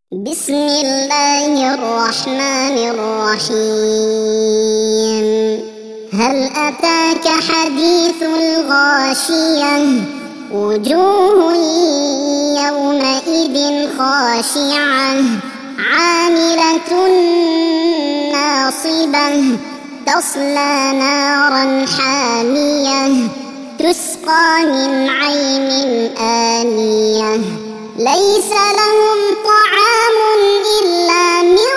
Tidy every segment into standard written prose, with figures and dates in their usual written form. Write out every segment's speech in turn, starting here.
بسم الله الرحمن الرحيم. هل أتاك حديث الغاشية؟ وجوه يومئذ خاشعة عاملة ناصبة تصلى نارا حامية تسقى من عين آنية ليس لهم طعام إلا من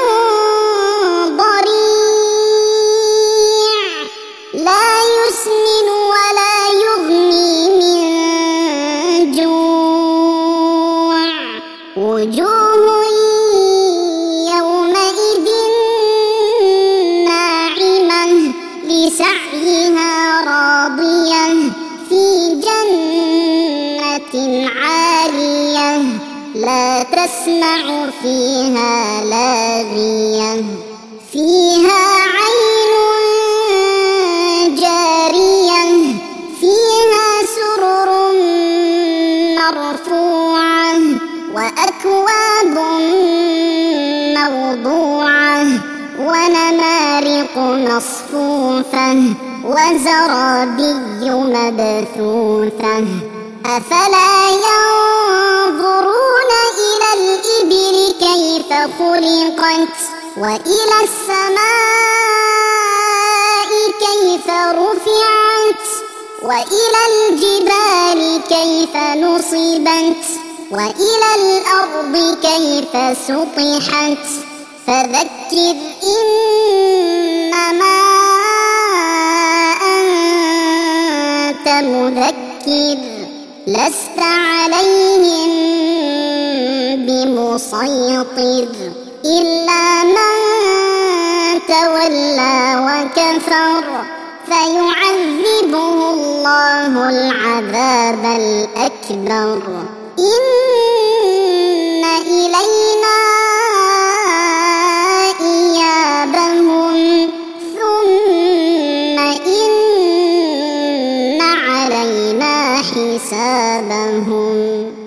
ضريع لا يسمن ولا يغني من جوع وجوه يومئذ ناعمة لسعيها راضية في جنة عالية لا تسمع فيها لاغية فيها عين جارية فيها سرر مرفوعة وأكواب موضوعة ونمارق مصفوفة وزرابي مبثوثة أفلا ينظرون إلى الإبل كيف خلقت وإلى السماء كيف رفعت وإلى الجبال كيف نصبت وإلى الأرض كيف سطحت فذكر إنما أنت مذكر لست عليهم بمسيطر إلا من تولى وكفر فيعذبه الله العذاب الأكبر إن إلينا إيابهم ثم إن علينا حسابهم.